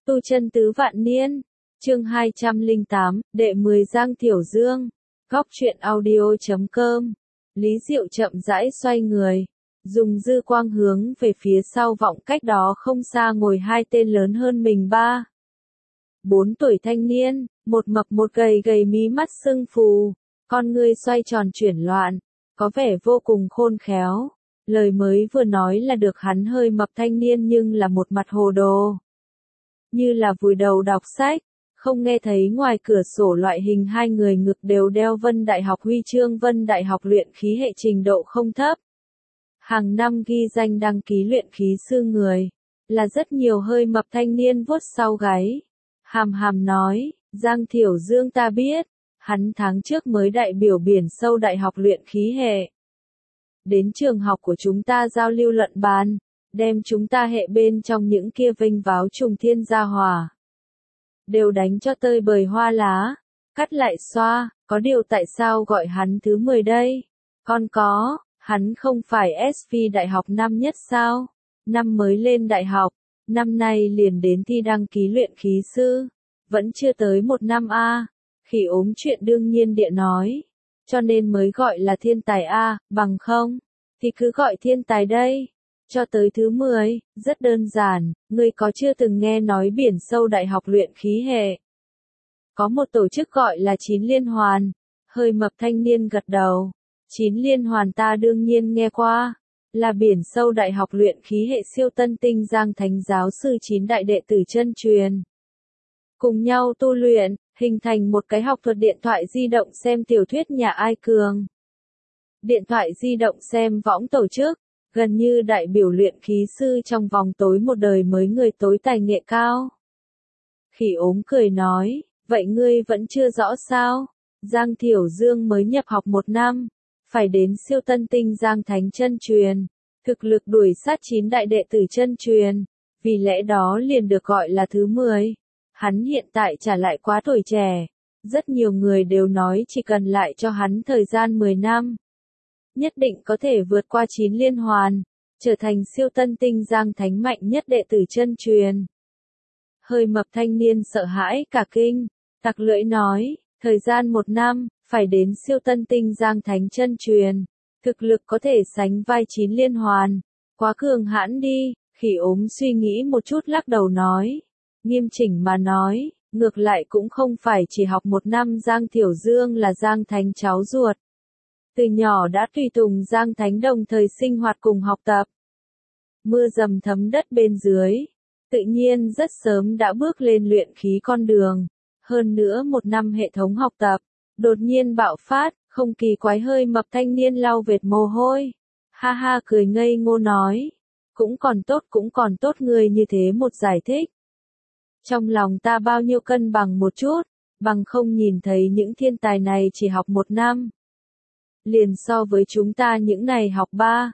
Tu chân tứ vạn niên, chương 208, đệ 10 Giang Thiểu Dương, góc truyện audio.com. Lý Diệu chậm rãi xoay người, dùng dư quang hướng về phía sau vọng cách đó không xa ngồi hai tên lớn hơn mình 4 tuổi thanh niên, một mập một gầy, gầy mí mắt sưng phù, con ngươi xoay tròn chuyển loạn, có vẻ vô cùng khôn khéo. Lời mới vừa nói là được hắn hơi mập thanh niên nhưng là một mặt hồ đồ, như là vùi đầu đọc sách, không nghe thấy ngoài cửa sổ loại hình hai người ngực đều đeo Vân Đại học huy chương. Vân Đại học luyện khí hệ trình độ không thấp, hàng năm ghi danh đăng ký luyện khí sư người, là rất nhiều. Hơi mập thanh niên vuốt sau gáy, hàm hàm nói, Giang Thiểu Dương ta biết, hắn tháng trước mới đại biểu biển sâu đại học luyện khí hệ. Đến trường học của chúng ta giao lưu luận bàn, đem chúng ta hệ bên trong những kia vênh váo trùng thiên gia hỏa đều đánh cho tơi bời hoa lá, cắt lại xoa, có điều tại sao gọi hắn thứ 10 đây? Con có, hắn không phải SV đại học năm nhất sao? Năm mới lên đại học, năm nay liền đến thi đăng ký luyện khí sư, vẫn chưa tới một năm a. Khỉ ốm chuyện đương nhiên địa nói, cho nên mới gọi là thiên tài a, bằng không thì cứ gọi thiên tài đây. Cho tới thứ 10, rất đơn giản, ngươi có chưa từng nghe nói biển sâu đại học luyện khí hệ? Có một tổ chức gọi là 9 Liên Hoàn. Hơi mập thanh niên gật đầu. 9 Liên Hoàn ta đương nhiên nghe qua, là biển sâu đại học luyện khí hệ siêu tân tinh Giang Thánh giáo sư 9 đại đệ tử chân truyền, cùng nhau tu luyện, hình thành một cái học thuật điện thoại di động xem tiểu thuyết nhà ai cường. Điện thoại di động xem võng tổ chức, gần như đại biểu luyện khí sư trong vòng tối một đời mới người tối tài nghệ cao. Khỉ ốm cười nói, vậy ngươi vẫn chưa rõ sao? Giang Thiểu Dương mới nhập học 1 năm, phải đến siêu tân tinh Giang Thánh chân truyền, thực lực đuổi sát 9 đại đệ tử chân truyền, vì lẽ đó liền được gọi là thứ 10. Hắn hiện tại trả lại quá tuổi trẻ, rất nhiều người đều nói chỉ cần lại cho hắn thời gian 10 năm, nhất định có thể vượt qua 9 Liên Hoàn, trở thành siêu tân tinh Giang Thánh mạnh nhất đệ tử chân truyền. Hơi mập thanh niên sợ hãi cả kinh, tặc lưỡi nói, thời gian 1 năm, phải đến siêu tân tinh Giang Thánh chân truyền, thực lực có thể sánh vai 9 Liên Hoàn, quá cường hãn đi. Khỉ ốm suy nghĩ một chút lắc đầu nói, nghiêm chỉnh mà nói, ngược lại cũng không phải chỉ học 1 năm. Giang Thiểu Dương là Giang Thánh cháu ruột, từ nhỏ đã tùy tùng Giang Thánh đồng thời sinh hoạt cùng học tập. Mưa dầm thấm đất bên dưới, tự nhiên rất sớm đã bước lên luyện khí con đường. Hơn nữa 1 năm hệ thống học tập, đột nhiên bạo phát, không kỳ quái. Hơi mập thanh niên lau vệt mồ hôi. Ha ha cười ngây ngô nói, cũng còn tốt người như thế một giải thích. Trong lòng ta bao nhiêu cân bằng một chút, bằng không nhìn thấy những thiên tài này chỉ học 1 năm. Liền so với chúng ta những này học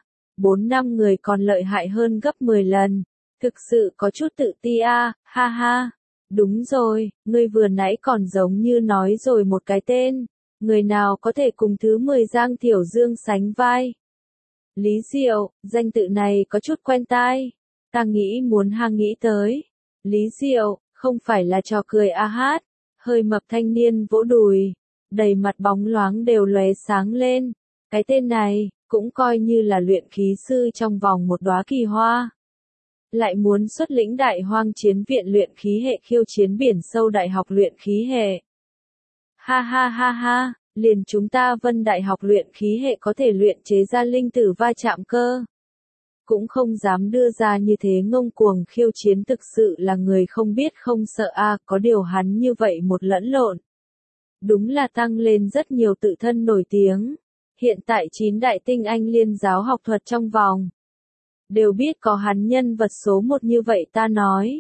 4 năm người còn lợi hại hơn gấp 10 lần. Thực sự có chút tự ti a, ha ha. Đúng rồi, ngươi vừa nãy còn giống như nói rồi một cái tên, người nào có thể cùng thứ 10 Giang Thiểu Dương sánh vai? Lý Diệu, danh tự này có chút quen tai, ta nghĩ muốn nghĩ tới. Lý Diệu, không phải là trò cười a hát. Hơi mập thanh niên vỗ đùi, đầy mặt bóng loáng đều lóe sáng lên. Cái tên này, cũng coi như là luyện khí sư trong vòng một đóa kỳ hoa. Lại muốn xuất lĩnh Đại Hoang Chiến viện luyện khí hệ khiêu chiến biển sâu đại học luyện khí hệ. Ha ha ha ha, liền chúng ta Vân Đại học luyện khí hệ có thể luyện chế ra linh tử va chạm cơ, cũng không dám đưa ra như thế ngông cuồng khiêu chiến, thực sự là người không biết không sợ a. Có điều hắn như vậy một lẫn lộn, đúng là tăng lên rất nhiều tự thân nổi tiếng. Hiện tại 9 đại tinh anh liên giáo học thuật trong vòng đều biết có hắn nhân vật số 1 như vậy. Ta nói,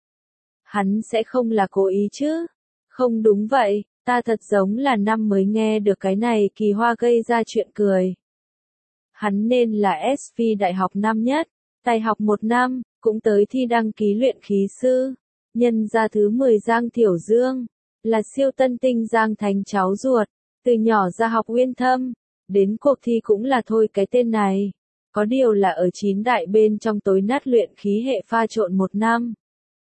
hắn sẽ không là cố ý chứ? Không đúng vậy, ta thật giống là năm mới nghe được cái này kỳ hoa gây ra chuyện cười. Hắn nên là SV đại học năm nhất, tài học 1 năm, cũng tới thi đăng ký luyện khí sư. Nhân ra thứ 10 Giang Thiểu Dương, là siêu tân tinh Giang Thánh cháu ruột, từ nhỏ ra học uyên thâm, đến cuộc thi cũng là thôi cái tên này. Có điều là ở 9 đại bên trong tối nát luyện khí hệ pha trộn 1 năm.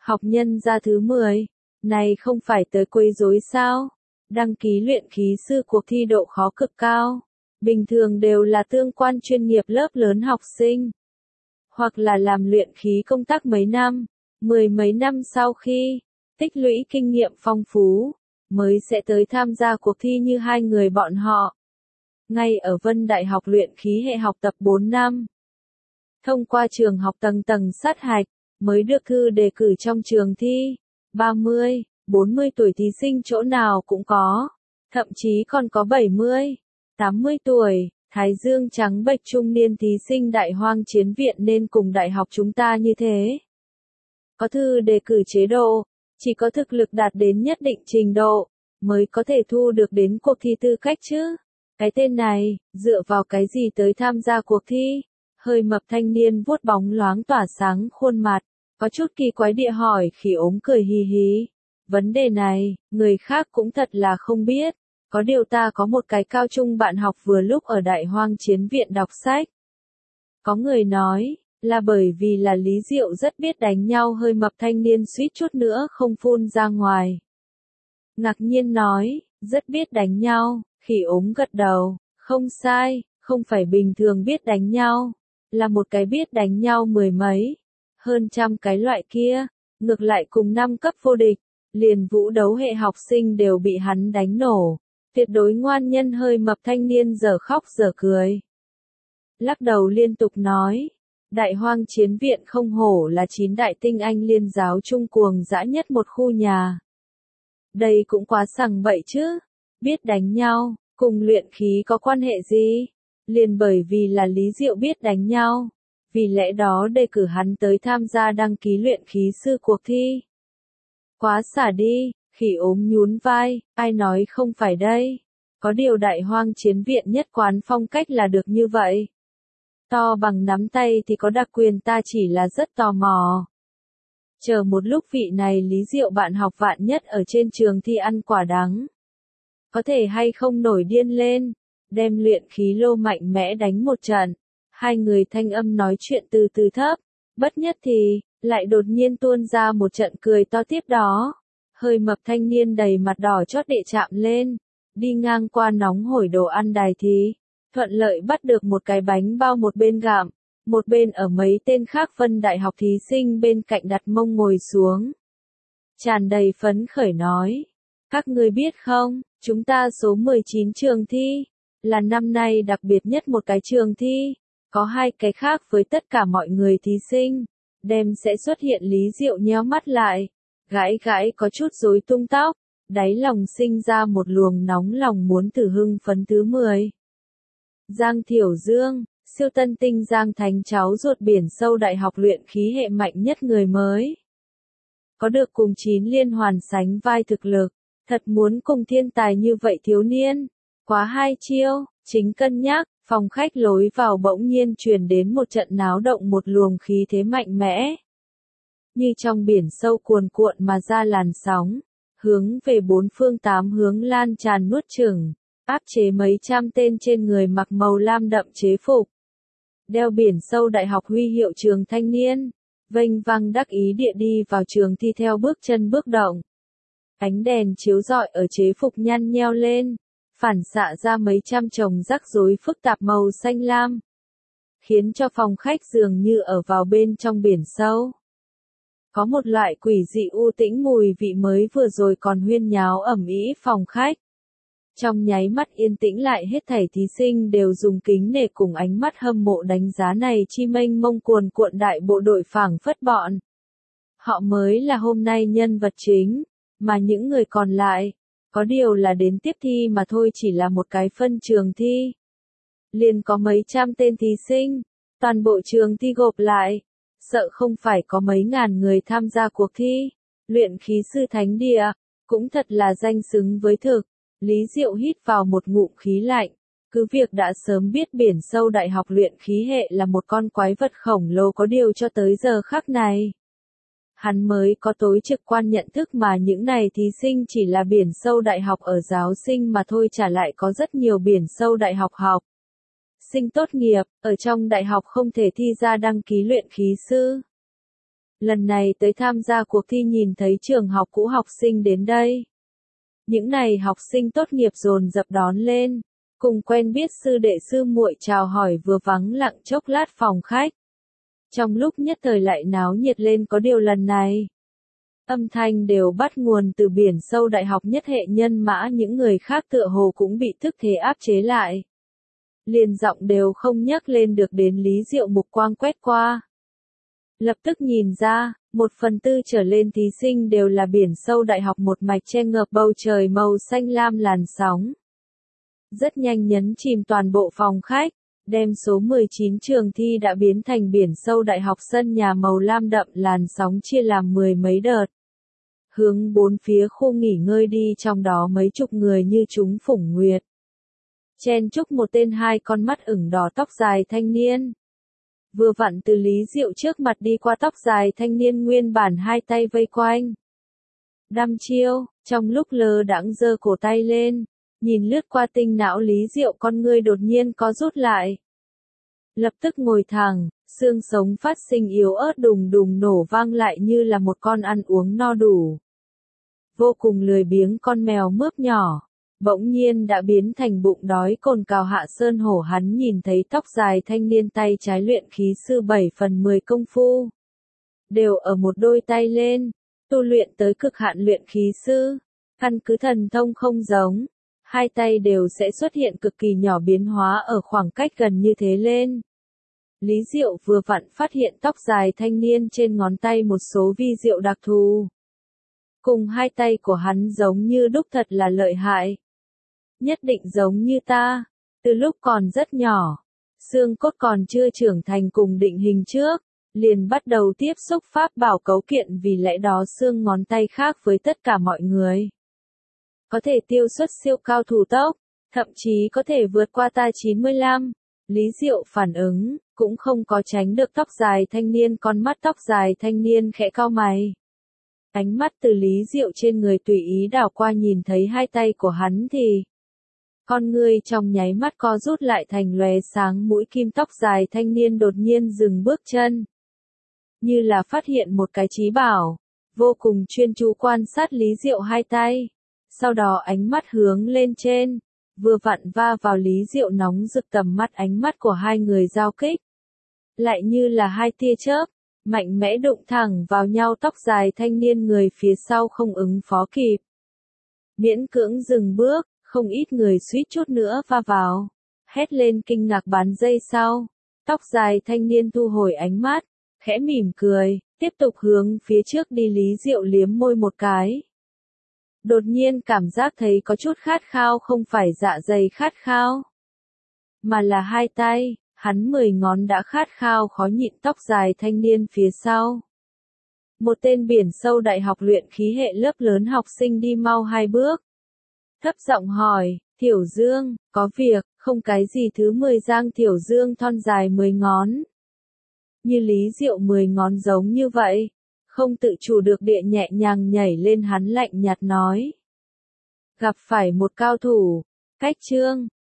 Học nhân gia thứ 10. Này không phải tới quấy rối sao? Đăng ký luyện khí sư cuộc thi độ khó cực cao. Bình thường đều là tương quan chuyên nghiệp lớp lớn học sinh. Hoặc là làm luyện khí công tác mấy năm, 10 mấy năm sau khi tích lũy kinh nghiệm phong phú, mới sẽ tới tham gia cuộc thi như hai người bọn họ. Ngay ở Vân Đại học luyện khí hệ học tập 4 năm. Thông qua trường học tầng tầng sát hạch, mới được thư đề cử trong trường thi. 30, 40 tuổi thí sinh chỗ nào cũng có, thậm chí còn có 70, 80 tuổi, thái dương trắng bệch trung niên thí sinh Đại Hoang Chiến Viện nên cùng đại học chúng ta như thế. Có thư đề cử chế độ, chỉ có thực lực đạt đến nhất định trình độ, mới có thể thu được đến cuộc thi tư cách chứ. Cái tên này, dựa vào cái gì tới tham gia cuộc thi? Hơi mập thanh niên vuốt bóng loáng tỏa sáng khuôn mặt, có chút kỳ quái địa hỏi Khỉ Ốm cười hì hì. Vấn đề này, người khác cũng thật là không biết. Có điều ta có một cái cao trung bạn học vừa lúc ở Đại Hoang Chiến Viện đọc sách. Có người nói, là bởi vì là Lý Diệu rất biết đánh nhau, hơi mập thanh niên suýt chút nữa không phun ra ngoài. Ngạc nhiên nói, rất biết đánh nhau, Khỉ Ốm gật đầu, không sai, không phải bình thường biết đánh nhau, là một cái biết đánh nhau mười mấy, hơn trăm cái loại kia, ngược lại cùng năm cấp vô địch, liền vũ đấu hệ học sinh đều bị hắn đánh nổ. Tuyệt đối ngoan nhân hơi mập thanh niên giờ khóc giờ cười. Lắc đầu liên tục nói, Đại Hoang Chiến Viện không hổ là 9 đại tinh anh liên giáo trung cuồng dã nhất một khu nhà. Đây cũng quá sằng bậy chứ, biết đánh nhau, cùng luyện khí có quan hệ gì? Liền bởi vì là Lý Diệu biết đánh nhau, vì lẽ đó đề cử hắn tới tham gia đăng ký luyện khí sư cuộc thi. Quá xả đi. Khỉ Ốm nhún vai, ai nói không phải đây. Có điều Đại Hoang Chiến Viện nhất quán phong cách là được như vậy. To bằng nắm tay thì có đặc quyền, ta chỉ là rất tò mò. Chờ một lúc vị này Lý Diệu bạn học vạn nhất ở trên trường thi ăn quả đắng. Có thể hay không nổi điên lên, đem luyện khí lô mạnh mẽ đánh một trận. Hai người thanh âm nói chuyện từ từ thấp, bất nhất thì, lại đột nhiên tuôn ra một trận cười to tiếp đó. Hơi mập thanh niên đầy mặt đỏ chót địa chạm lên, đi ngang qua nóng hổi đồ ăn đài thì, thuận lợi bắt được một cái bánh bao, một bên gặm, một bên ở mấy tên khác Vân Đại học thí sinh bên cạnh đặt mông ngồi xuống. Tràn đầy phấn khởi nói, các ngươi biết không, chúng ta số 19 trường thi, là năm nay đặc biệt nhất một cái trường thi, có hai cái khác với tất cả mọi người thí sinh, đem sẽ xuất hiện. Lý Diệu nheo mắt lại. Gãi gãi có chút rối tung tóc, đáy lòng sinh ra một luồng nóng lòng muốn thử hưng phấn thứ 10. Giang Thiểu Dương, siêu tân tinh Giang Thành cháu ruột biển sâu đại học luyện khí hệ mạnh nhất người mới. Có được cùng 9 liên hoàn sánh vai thực lực, thật muốn cùng thiên tài như vậy thiếu niên. Quá hai chiêu, chính cân nhắc, phòng khách lối vào bỗng nhiên truyền đến một trận náo động, một luồng khí thế mạnh mẽ. Như trong biển sâu cuồn cuộn mà ra làn sóng, hướng về bốn phương tám hướng lan tràn nuốt chửng, áp chế mấy trăm tên trên người mặc màu lam đậm chế phục. Đeo biển sâu đại học huy hiệu trường thanh niên, vênh vang đắc ý địa đi vào trường thi theo bước chân bước động. Ánh đèn chiếu rọi ở chế phục nhăn nheo lên, phản xạ ra mấy trăm chồng rắc rối phức tạp màu xanh lam, khiến cho phòng khách dường như ở vào bên trong biển sâu. Có một loại quỷ dị u tĩnh, mùi vị mới vừa rồi còn huyên nháo ầm ĩ phòng khách. Trong nháy mắt yên tĩnh lại, hết thảy thí sinh đều dùng kính nể cùng ánh mắt hâm mộ đánh giá này chi mênh mông cuồn cuộn đại bộ đội, phảng phất bọn họ mới là hôm nay nhân vật chính, mà những người còn lại, có điều là đến tiếp thi mà thôi, chỉ là một cái phân trường thi. Liền có mấy trăm tên thí sinh, toàn bộ trường thi gộp lại. Sợ không phải có mấy ngàn người tham gia cuộc thi. Luyện khí sư thánh địa, cũng thật là danh xứng với thực. Lý Diệu hít vào một ngụm khí lạnh. Cứ việc đã sớm biết biển sâu đại học luyện khí hệ là một con quái vật khổng lồ, có điều cho tới giờ khắc này, hắn mới có tối trực quan nhận thức mà những này thí sinh chỉ là biển sâu đại học ở giáo sinh mà thôi, trả lại có rất nhiều biển sâu đại học học sinh tốt nghiệp, ở trong đại học không thể thi ra đăng ký luyện khí sư. Lần này tới tham gia cuộc thi nhìn thấy trường học cũ học sinh đến đây. Những này học sinh tốt nghiệp dồn dập đón lên, cùng quen biết sư đệ sư muội chào hỏi vừa vắng lặng chốc lát phòng khách. Trong lúc nhất thời lại náo nhiệt lên có điều lần này. Âm thanh đều bắt nguồn từ biển sâu đại học nhất hệ nhân mã, những người khác tựa hồ cũng bị thức thế áp chế lại. Liền giọng đều không nhắc lên được đến Lý Diệu mục quang quét qua. Lập tức nhìn ra, 1/4 trở lên thí sinh đều là biển sâu đại học một mạch che ngập bầu trời màu xanh lam làn sóng. Rất nhanh nhấn chìm toàn bộ phòng khách, đem số 19 trường thi đã biến thành biển sâu đại học sân nhà màu lam đậm làn sóng chia làm 10 mấy đợt. Hướng bốn phía khu nghỉ ngơi đi, trong đó mấy chục người như chúng phủng nguyệt. Chen chúc một tên 2 con mắt ửng đỏ tóc dài thanh niên. Vừa vặn từ Lý Diệu trước mặt đi qua, tóc dài thanh niên nguyên bản 2 tay vây quanh. Đăm chiêu, trong lúc lơ đãng giơ cổ tay lên, nhìn lướt qua tinh não Lý Diệu, con ngươi đột nhiên có rút lại. Lập tức ngồi thẳng, xương sống phát sinh yếu ớt đùng đùng nổ vang lại như là một con ăn uống no đủ. Vô cùng lười biếng con mèo mướp nhỏ, bỗng nhiên đã biến thành bụng đói cồn cào hạ sơn hổ. Hắn nhìn thấy tóc dài thanh niên tay trái luyện khí sư 7/10 công phu. Đều ở một đôi tay lên, tu luyện tới cực hạn luyện khí sư. Căn cứ thần thông không giống, 2 tay đều sẽ xuất hiện cực kỳ nhỏ biến hóa ở khoảng cách gần như thế lên. Lý Diệu vừa vặn phát hiện tóc dài thanh niên trên ngón tay một số vi diệu đặc thù. Cùng 2 tay của hắn giống như đúc, thật là lợi hại. Nhất định giống như ta, từ lúc còn rất nhỏ, xương cốt còn chưa trưởng thành cùng định hình trước, liền bắt đầu tiếp xúc pháp bảo cấu kiện, vì lẽ đó xương ngón tay khác với tất cả mọi người. Có thể tiêu xuất siêu cao thủ tốc, thậm chí có thể vượt qua ta 95. Lý Diệu phản ứng, cũng không có tránh được tóc dài thanh niên, con mắt tóc dài thanh niên khẽ cau mày. Ánh mắt từ Lý Diệu trên người tùy ý đảo qua, nhìn thấy 2 tay của hắn thì con ngươi trong nháy mắt co rút lại thành lóe sáng mũi kim. Tóc dài thanh niên đột nhiên dừng bước chân, như là phát hiện một cái trí bảo, vô cùng chuyên chú quan sát Lý Diệu 2 tay, sau đó ánh mắt hướng lên trên, vừa vặn va vào Lý Diệu nóng rực tầm mắt. Ánh mắt của 2 người giao kích, lại như là 2 tia chớp, mạnh mẽ đụng thẳng vào nhau. Tóc dài thanh niên người phía sau không ứng phó kịp, miễn cưỡng dừng bước, không ít người suýt chút nữa va vào, hét lên kinh ngạc. Bán giây sau, tóc dài thanh niên thu hồi ánh mắt, khẽ mỉm cười, tiếp tục hướng phía trước đi. Lý Diệu liếm môi một cái. Đột nhiên cảm giác thấy có chút khát khao, không phải dạ dày khát khao, mà là 2 tay, hắn 10 ngón đã khát khao khó nhịn. Tóc dài thanh niên phía sau, một tên biển sâu đại học luyện khí hệ lớp lớn học sinh đi mau 2 bước, thấp giọng hỏi, Tiểu Dương, có việc, không? Cái gì? Thứ 10 Giang Tiểu Dương thon dài 10 ngón. Như Lý Diệu 10 ngón giống như vậy, không tự chủ được địa nhẹ nhàng nhảy lên. Hắn lạnh nhạt nói, gặp phải một cao thủ, cách chương.